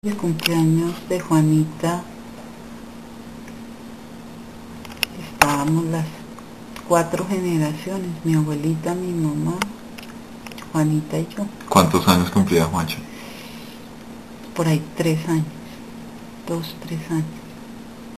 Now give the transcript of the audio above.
El cumpleaños de Juanita, estábamos las 4 generaciones, mi abuelita, mi mamá, Juanita y yo. ¿Cuántos años cumplía Juancho? Por ahí 3 años, 2, 3 años.